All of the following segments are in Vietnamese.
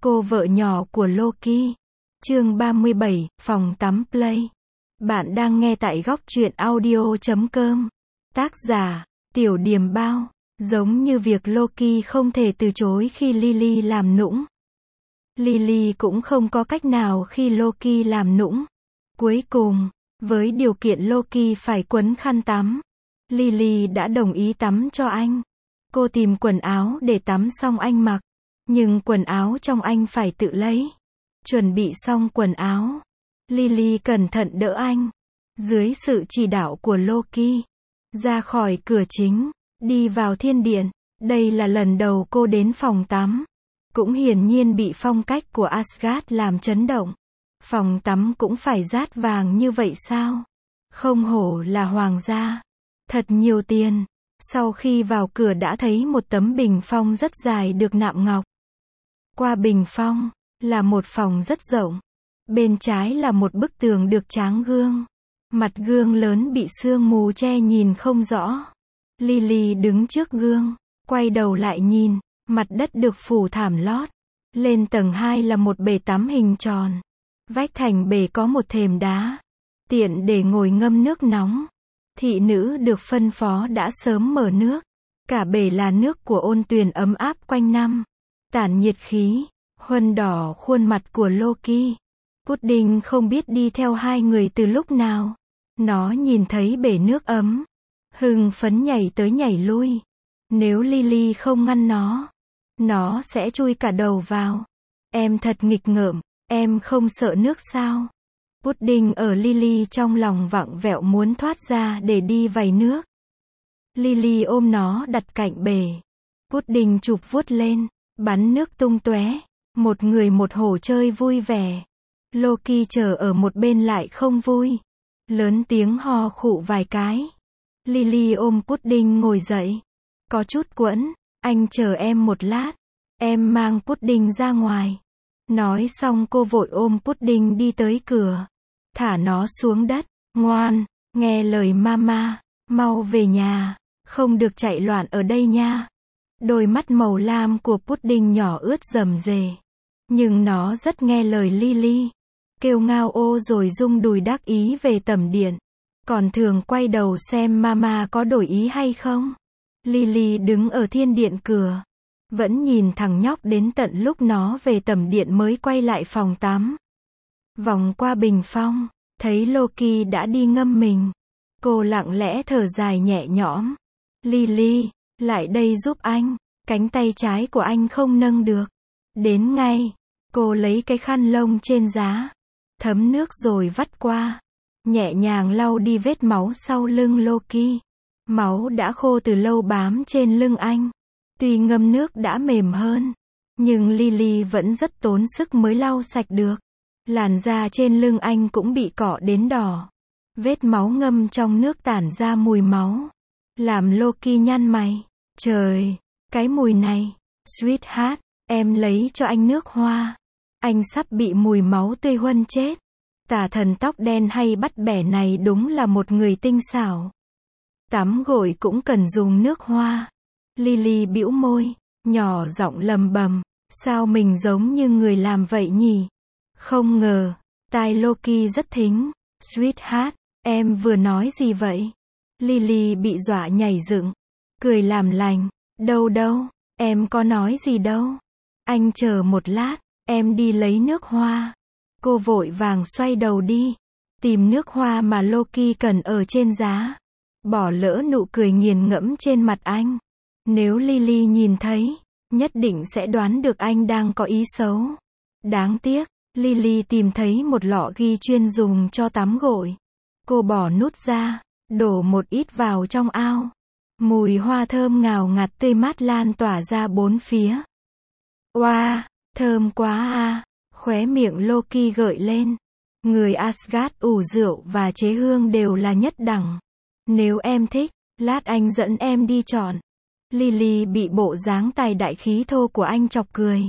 Cô vợ nhỏ của Loki. Chương 37, phòng tắm play. Bạn đang nghe tại góc truyện audio.com. Tác giả, Tiểu Điềm Bao. Giống như việc Loki không thể từ chối khi Lily làm nũng. Lily cũng không có cách nào khi Loki làm nũng. Cuối cùng, với điều kiện Loki phải quấn khăn tắm, Lily đã đồng ý tắm cho anh. Cô tìm quần áo để tắm xong anh mặc, nhưng quần áo trong anh phải tự lấy. Chuẩn bị xong quần áo, Lily cẩn thận đỡ anh, dưới sự chỉ đạo của Loki, ra khỏi cửa chính, đi vào thiên điện. Đây là lần đầu cô đến phòng tắm, cũng hiển nhiên bị phong cách của Asgard làm chấn động. Phòng tắm cũng phải dát vàng như vậy sao? Không hổ là hoàng gia. Thật nhiều tiền. Sau khi vào cửa đã thấy một tấm bình phong rất dài được nạm ngọc. Qua bình phong, là một phòng rất rộng. Bên trái là một bức tường được tráng gương. Mặt gương lớn bị sương mù che nhìn không rõ. Lily đứng trước gương, quay đầu lại nhìn, mặt đất được phủ thảm lót. Lên tầng 2 là một bể tắm hình tròn. Vách thành bể có một thềm đá, tiện để ngồi ngâm nước nóng. Thị nữ được phân phó đã sớm mở nước. Cả bể là nước của ôn tuyền ấm áp quanh năm, tản nhiệt khí, huân đỏ khuôn mặt của Loki. Pudding không biết đi theo hai người từ lúc nào. Nó nhìn thấy bể nước ấm, hưng phấn nhảy tới nhảy lui. Nếu Lily không ngăn nó sẽ chui cả đầu vào. Em thật nghịch ngợm, em không sợ nước sao? Pudding ở Lily trong lòng vặn vẹo muốn thoát ra để đi vầy nước. Lily ôm nó đặt cạnh bể. Pudding chụp vuốt lên, bắn nước tung tóe. Một người một hổ chơi vui vẻ. Loki chờ ở một bên lại không vui. Lớn tiếng ho khụ vài cái. Lily ôm Pudding ngồi dậy. Có chút quẫn, anh chờ em một lát. Em mang Pudding ra ngoài. Nói xong cô vội ôm Pudding đi tới cửa. Thả nó xuống đất. Ngoan, nghe lời mama, mau về nhà. Không được chạy loạn ở đây nha. Đôi mắt màu lam của Pudding nhỏ ướt rầm rề. Nhưng nó rất nghe lời Lily. Kêu ngao ô rồi rung đùi đắc ý về tầm điện. Còn thường quay đầu xem mama có đổi ý hay không. Lily đứng ở thiên điện cửa, vẫn nhìn thằng nhóc đến tận lúc nó về tầm điện mới quay lại phòng tắm. Vòng qua bình phong, thấy Loki đã đi ngâm mình. Cô lặng lẽ thở dài nhẹ nhõm. Lily, lại đây giúp anh. Cánh tay trái của anh không nâng được. Đến ngay. Cô lấy cái khăn lông trên giá, thấm nước rồi vắt qua. Nhẹ nhàng lau đi vết máu sau lưng Loki. Máu đã khô từ lâu bám trên lưng anh. Tuy ngâm nước đã mềm hơn, nhưng Lily vẫn rất tốn sức mới lau sạch được. Làn da trên lưng anh cũng bị cọ đến đỏ. Vết máu ngâm trong nước tản ra mùi máu, làm Loki nhăn mày. Trời, cái mùi này. Sweetheart, em lấy cho anh nước hoa. Anh sắp bị mùi máu tươi huân chết. Tà thần tóc đen hay bắt bẻ này đúng là một người tinh xảo. Tắm gội cũng cần dùng nước hoa. Lily bĩu môi, nhỏ giọng lầm bầm. Sao mình giống như người làm vậy nhỉ? Không ngờ, tai Loki rất thính. Sweetheart, em vừa nói gì vậy? Lily bị dọa nhảy dựng, cười làm lành. Đâu đâu, em có nói gì đâu. Anh chờ một lát, em đi lấy nước hoa. Cô vội vàng xoay đầu đi, tìm nước hoa mà Loki cần ở trên giá. Bỏ lỡ nụ cười nghiền ngẫm trên mặt anh. Nếu Lily nhìn thấy, nhất định sẽ đoán được anh đang có ý xấu. Đáng tiếc, Lily tìm thấy một lọ ghi chuyên dùng cho tắm gội. Cô bỏ nút ra, đổ một ít vào trong ao. Mùi hoa thơm ngào ngạt tươi mát lan tỏa ra bốn phía. Oa, thơm quá à, khóe miệng Loki gợi lên. Người Asgard ủ rượu và chế hương đều là nhất đẳng. Nếu em thích, lát anh dẫn em đi chọn. Lily bị bộ dáng tài đại khí thô của anh chọc cười.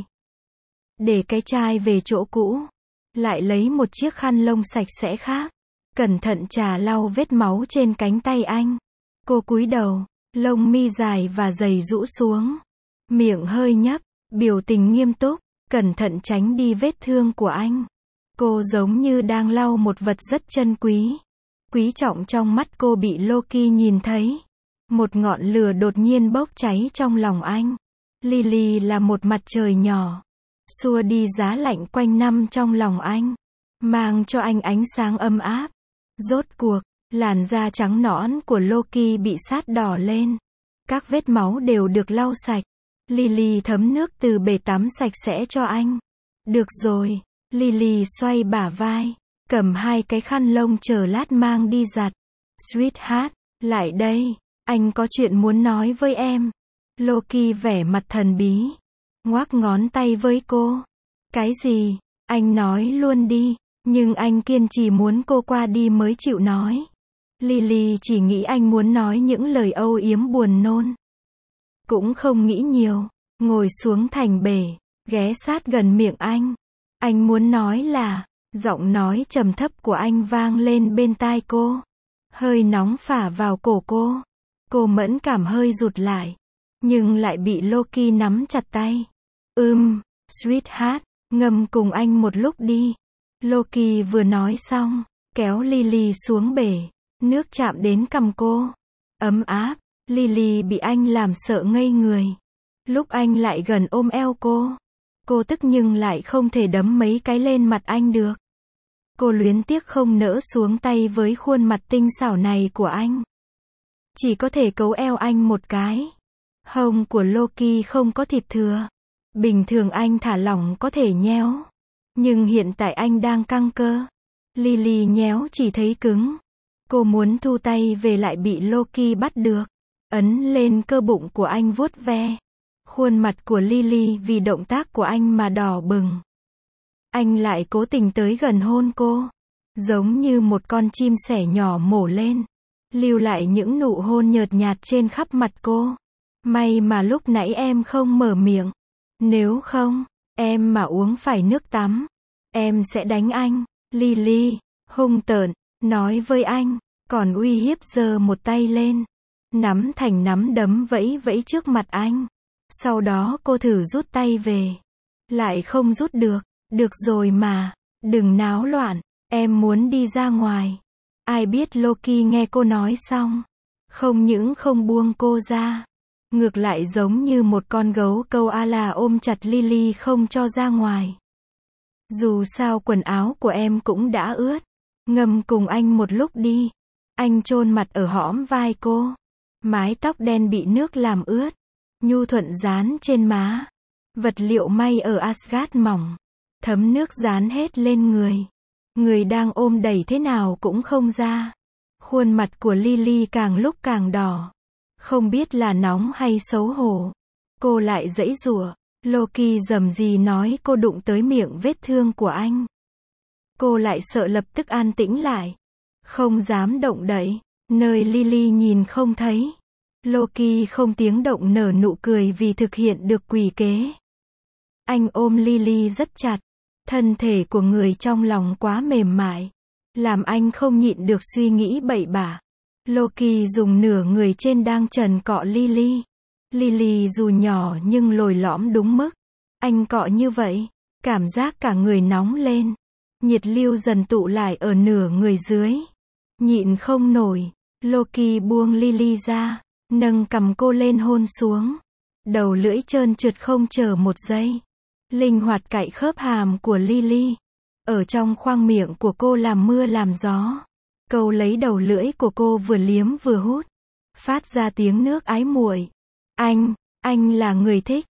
Để cái chai về chỗ cũ. Lại lấy một chiếc khăn lông sạch sẽ khác. Cẩn thận chà lau vết máu trên cánh tay anh. Cô cúi đầu, lông mi dài và dày rũ xuống. Miệng hơi nhấp, biểu tình nghiêm túc. cẩn thận tránh đi vết thương của anh. Cô giống như đang lau một vật rất chân quý. Quý trọng trong mắt cô bị Loki nhìn thấy. Một ngọn lửa đột nhiên bốc cháy trong lòng anh. Lily là một mặt trời nhỏ, xua đi giá lạnh quanh năm trong lòng anh, mang cho anh ánh sáng ấm áp. Rốt cuộc, làn da trắng nõn của Loki bị sát đỏ lên. Các vết máu đều được lau sạch. Lily thấm nước từ bể tắm sạch sẽ cho anh. Được rồi, Lily xoay bả vai, cầm hai cái khăn lông chờ lát mang đi giặt. Sweetheart, lại đây, anh có chuyện muốn nói với em. Loki vẻ mặt thần bí, ngoắc ngón tay với cô. Cái gì? Anh nói luôn đi. Nhưng anh kiên trì muốn cô qua đi mới chịu nói. Lily chỉ nghĩ anh muốn nói những lời âu yếm buồn nôn. Cũng không nghĩ nhiều, ngồi xuống thành bể, ghé sát gần miệng anh. Anh muốn nói là, giọng nói trầm thấp của anh vang lên bên tai cô. Hơi nóng phả vào cổ cô. Cô mẫn cảm hơi rụt lại, nhưng lại bị Loki nắm chặt tay. Sweetheart, ngâm cùng anh một lúc đi. Loki vừa nói xong, kéo Lily xuống bể, nước chạm đến cằm cô. Ấm áp, Lily bị anh làm sợ ngây người. Lúc anh lại gần ôm eo cô tức nhưng lại không thể đấm mấy cái lên mặt anh được. Cô luyến tiếc không nỡ xuống tay với khuôn mặt tinh xảo này của anh. Chỉ có thể cấu eo anh một cái. Hông của Loki không có thịt thừa. Bình thường anh thả lỏng có thể nhéo. Nhưng hiện tại anh đang căng cơ. Lily nhéo chỉ thấy cứng. Cô muốn thu tay về lại bị Loki bắt được. Ấn lên cơ bụng của anh vuốt ve. Khuôn mặt của Lily vì động tác của anh mà đỏ bừng. Anh lại cố tình tới gần hôn cô. Giống như một con chim sẻ nhỏ mổ lên. Lưu lại những nụ hôn nhợt nhạt trên khắp mặt cô. May mà lúc nãy em không mở miệng. Nếu không, em mà uống phải nước tắm, em sẽ đánh anh. Lily, hung tợn, nói với anh, còn uy hiếp giơ một tay lên. Nắm thành nắm đấm vẫy vẫy trước mặt anh. Sau đó cô thử rút tay về. Lại không rút được. Được rồi mà, đừng náo loạn, em muốn đi ra ngoài. Ai biết Loki nghe cô nói xong, không những không buông cô ra, ngược lại giống như một con gấu koala ôm chặt Lily không cho ra ngoài. Dù sao quần áo của em cũng đã ướt, ngâm cùng anh một lúc đi. Anh chôn mặt ở hõm vai cô, mái tóc đen bị nước làm ướt, nhu thuận dán trên má. Vật liệu may ở Asgard mỏng, thấm nước dán hết lên người. Người đang ôm đẩy thế nào cũng không ra. Khuôn mặt của Lily càng lúc càng đỏ. Không biết là nóng hay xấu hổ. Cô lại giãy giụa. Loki rầm rì nói cô đụng tới miệng vết thương của anh. Cô lại sợ lập tức an tĩnh lại. Không dám động đậy. Nơi Lily nhìn không thấy. Loki không tiếng động nở nụ cười vì thực hiện được quỷ kế. Anh ôm Lily rất chặt. Thân thể của người trong lòng quá mềm mại. Làm anh không nhịn được suy nghĩ bậy bạ. Loki dùng nửa người trên đang trần cọ Lily. Lily dù nhỏ nhưng lồi lõm đúng mức. Anh cọ như vậy, cảm giác cả người nóng lên. Nhiệt lưu dần tụ lại ở nửa người dưới. Nhịn không nổi, Loki buông Lily ra, nâng cằm cô lên hôn xuống. Đầu lưỡi trơn trượt không chờ một giây. Linh hoạt cạy khớp hàm của Lily. Ở trong khoang miệng của cô làm mưa làm gió. Câu lấy đầu lưỡi của cô vừa liếm vừa hút. Phát ra tiếng nước ái muội. Anh là người thích.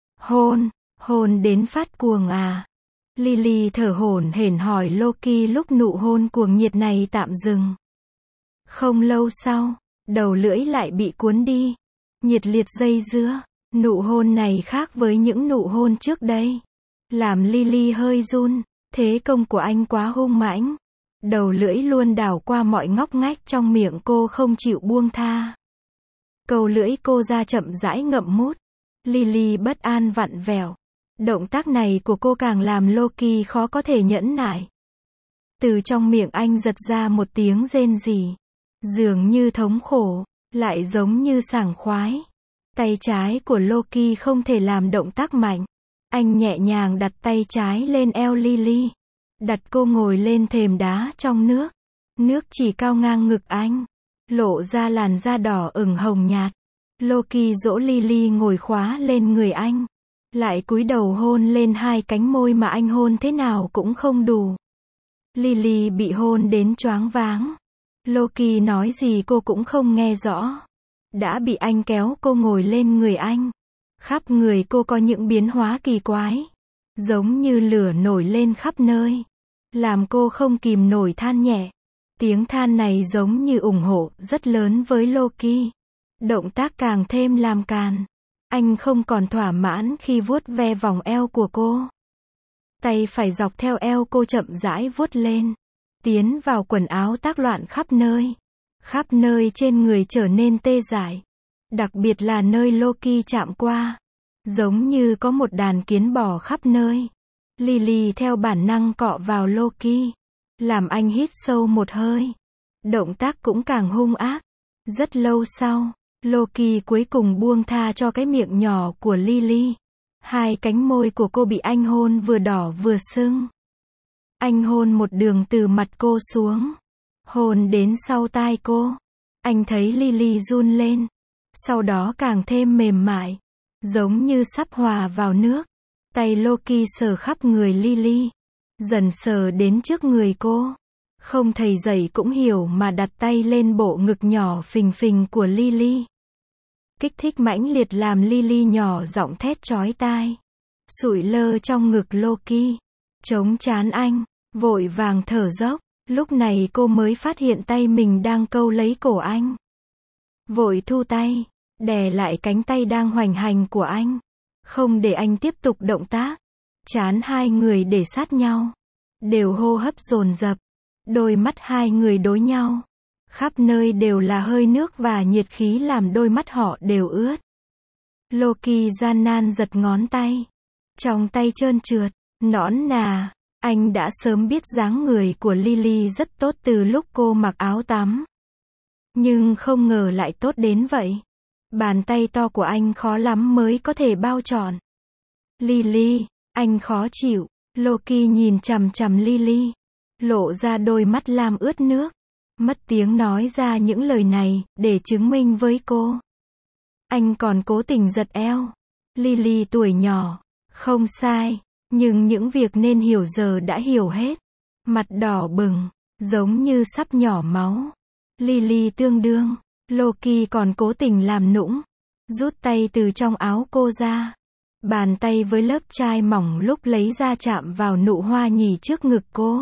Hôn đến phát cuồng à. Lily thở hổn hển hỏi Loki lúc nụ hôn cuồng nhiệt này tạm dừng. Không lâu sau, đầu lưỡi lại bị cuốn đi. Nhiệt liệt dây dưa. Nụ hôn này khác với những nụ hôn trước đây. Làm Lily hơi run. Thế công của anh quá hung mãnh. Đầu lưỡi luôn đảo qua mọi ngóc ngách trong miệng cô không chịu buông tha. Câu lưỡi cô ra chậm rãi ngậm mút. Lily bất an vặn vẹo. Động tác này của cô càng làm Loki khó có thể nhẫn nại. Từ trong miệng anh giật ra một tiếng rên rỉ. Dường như thống khổ, lại giống như sảng khoái. Tay trái của Loki không thể làm động tác mạnh. Anh nhẹ nhàng đặt tay trái lên eo Lily. Đặt cô ngồi lên thềm đá trong nước. Nước chỉ cao ngang ngực anh. Lộ ra làn da đỏ ửng hồng nhạt. Loki dỗ Lily ngồi khóa lên người anh. Lại cúi đầu hôn lên hai cánh môi mà anh hôn thế nào cũng không đủ. Lily bị hôn đến choáng váng. Loki nói gì cô cũng không nghe rõ. Đã bị anh kéo cô ngồi lên người anh. Khắp người cô có những biến hóa kỳ quái. Giống như lửa nổi lên khắp nơi. Làm cô không kìm nổi than nhẹ. Tiếng than này giống như ủng hộ rất lớn với Loki. Động tác càng thêm làm càn. Anh không còn thỏa mãn khi vuốt ve vòng eo của cô. Tay phải dọc theo eo cô chậm rãi vuốt lên. Tiến vào quần áo tác loạn khắp nơi. Khắp nơi trên người trở nên tê dại. Đặc biệt là nơi Loki chạm qua. Giống như có một đàn kiến bò khắp nơi. Lily theo bản năng cọ vào Loki. Làm anh hít sâu một hơi. Động tác cũng càng hung ác. Rất lâu sau, Loki cuối cùng buông tha cho cái miệng nhỏ của Lily. Hai cánh môi của cô bị anh hôn vừa đỏ vừa sưng. Anh hôn một đường từ mặt cô xuống. Hôn đến sau tai cô. Anh thấy Lily run lên. Sau đó càng thêm mềm mại. Giống như sắp hòa vào nước. Tay Loki sờ khắp người Lily. Dần sờ đến trước người cô. Không thầy dạy cũng hiểu mà đặt tay lên bộ ngực nhỏ phình phình của Lily. Kích thích mãnh liệt làm Lily nhỏ giọng thét chói tai. Sụi lơ trong ngực Loki. Chống trán anh. Vội vàng thở dốc. Lúc này cô mới phát hiện tay mình đang câu lấy cổ anh. Vội thu tay. Đè lại cánh tay đang hoành hành của anh. Không để anh tiếp tục động tác. Trán hai người để sát nhau. Đều hô hấp dồn dập. Đôi mắt hai người đối nhau. Khắp nơi đều là hơi nước và nhiệt khí làm đôi mắt họ đều ướt. Loki gian nan giật ngón tay. Trong tay trơn trượt, nõn nà. Anh đã sớm biết dáng người của Lily rất tốt từ lúc cô mặc áo tắm. Nhưng không ngờ lại tốt đến vậy. Bàn tay to của anh khó lắm mới có thể bao trọn. Lily, anh khó chịu. Loki nhìn chằm chằm Lily. Lộ ra đôi mắt lam ướt nước. Mất tiếng nói ra những lời này, để chứng minh với cô. Anh còn cố tình giật eo. Lily tuổi nhỏ. Không sai. Nhưng những việc nên hiểu giờ đã hiểu hết. Mặt đỏ bừng. Giống như sắp nhỏ máu. Lily tương đương. Loki còn cố tình làm nũng. Rút tay từ trong áo cô ra. Bàn tay với lớp chai mỏng lúc lấy ra chạm vào nụ hoa nhì trước ngực cô.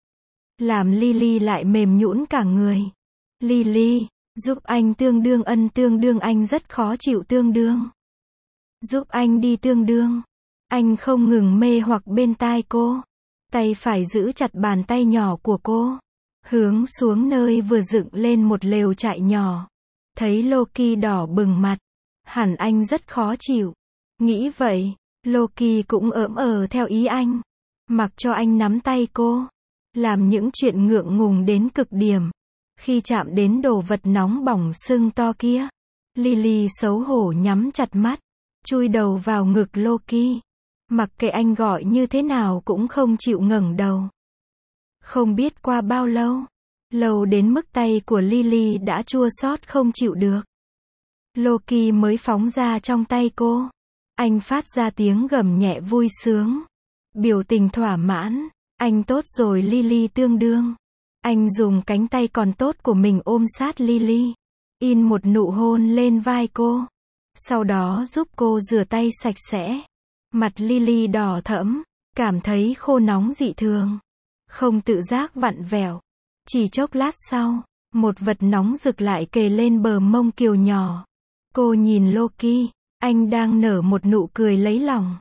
Làm Lily lại mềm nhũn cả người. Lily, giúp anh tương đương tương đương anh rất khó chịu tương đương. Giúp anh đi tương đương. Anh không ngừng mê hoặc bên tai cô. Tay phải giữ chặt bàn tay nhỏ của cô. Hướng xuống nơi vừa dựng lên một lều trại nhỏ. Thấy Loki đỏ bừng mặt. Hẳn anh rất khó chịu. Nghĩ vậy, Loki cũng theo ý anh. Mặc cho anh nắm tay cô. Làm những chuyện ngượng ngùng đến cực điểm. Khi chạm đến đồ vật nóng bỏng sưng to kia. Lily xấu hổ nhắm chặt mắt. Chui đầu vào ngực Loki. Mặc kệ anh gọi như thế nào cũng không chịu ngẩng đầu. Không biết qua bao lâu. Lâu đến mức tay của Lily đã chua xót không chịu được. Loki mới phóng ra trong tay cô. Anh phát ra tiếng gầm nhẹ vui sướng. Biểu tình thỏa mãn. Anh tốt rồi Lily tương đương. Anh dùng cánh tay còn tốt của mình ôm sát Lily. In một nụ hôn lên vai cô. Sau đó giúp cô rửa tay sạch sẽ. Mặt Lily đỏ thẫm. Cảm thấy khô nóng dị thường. Không tự giác vặn vẹo. Chỉ chốc lát sau, một vật nóng rực lại kề lên bờ mông kiều nhỏ. Cô nhìn Loki. Anh đang nở một nụ cười lấy lòng.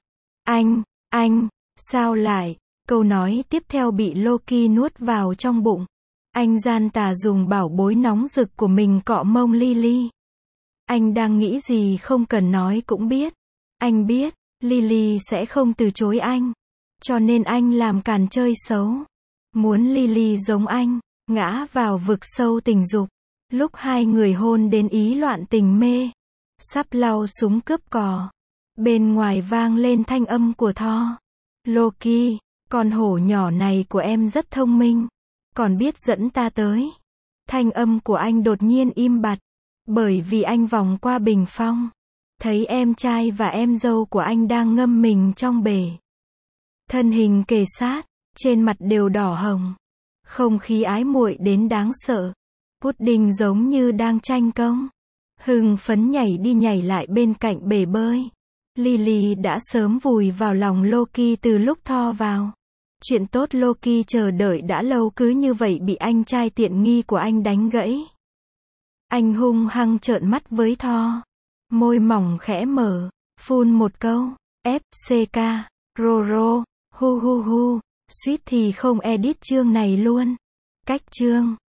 Anh, sao lại? Câu nói tiếp theo bị Loki nuốt vào trong bụng. Anh gian tà dùng bảo bối nóng rực của mình cọ mông Lily. Anh đang nghĩ gì không cần nói cũng biết. Anh biết, Lily sẽ không từ chối anh. Cho nên anh làm càn chơi xấu. Muốn Lily giống anh, ngã vào vực sâu tình dục. Lúc hai người hôn đến ý loạn tình mê. Sắp lau súng cướp cò. Bên ngoài vang lên thanh âm của Thor. Loki, con hổ nhỏ này của em rất thông minh, còn biết dẫn ta tới. Thanh âm của anh đột nhiên im bặt, bởi vì anh vòng qua bình phong, thấy em trai và em dâu của anh đang ngâm mình trong bể. Thân hình kề sát, trên mặt đều đỏ hồng. Không khí ái muội đến đáng sợ. Pudding giống như đang tranh công. Hưng phấn nhảy đi nhảy lại bên cạnh bể bơi. Lily đã sớm vùi vào lòng Loki từ lúc Thor vào. Chuyện tốt Loki chờ đợi đã lâu cứ như vậy bị anh trai tiện nghi của anh đánh gãy. Anh hung hăng trợn mắt với Thor. Môi mỏng khẽ mở, phun một câu, FCK, Roro, hu hu hu, suýt thì không edit chương này luôn. Cách chương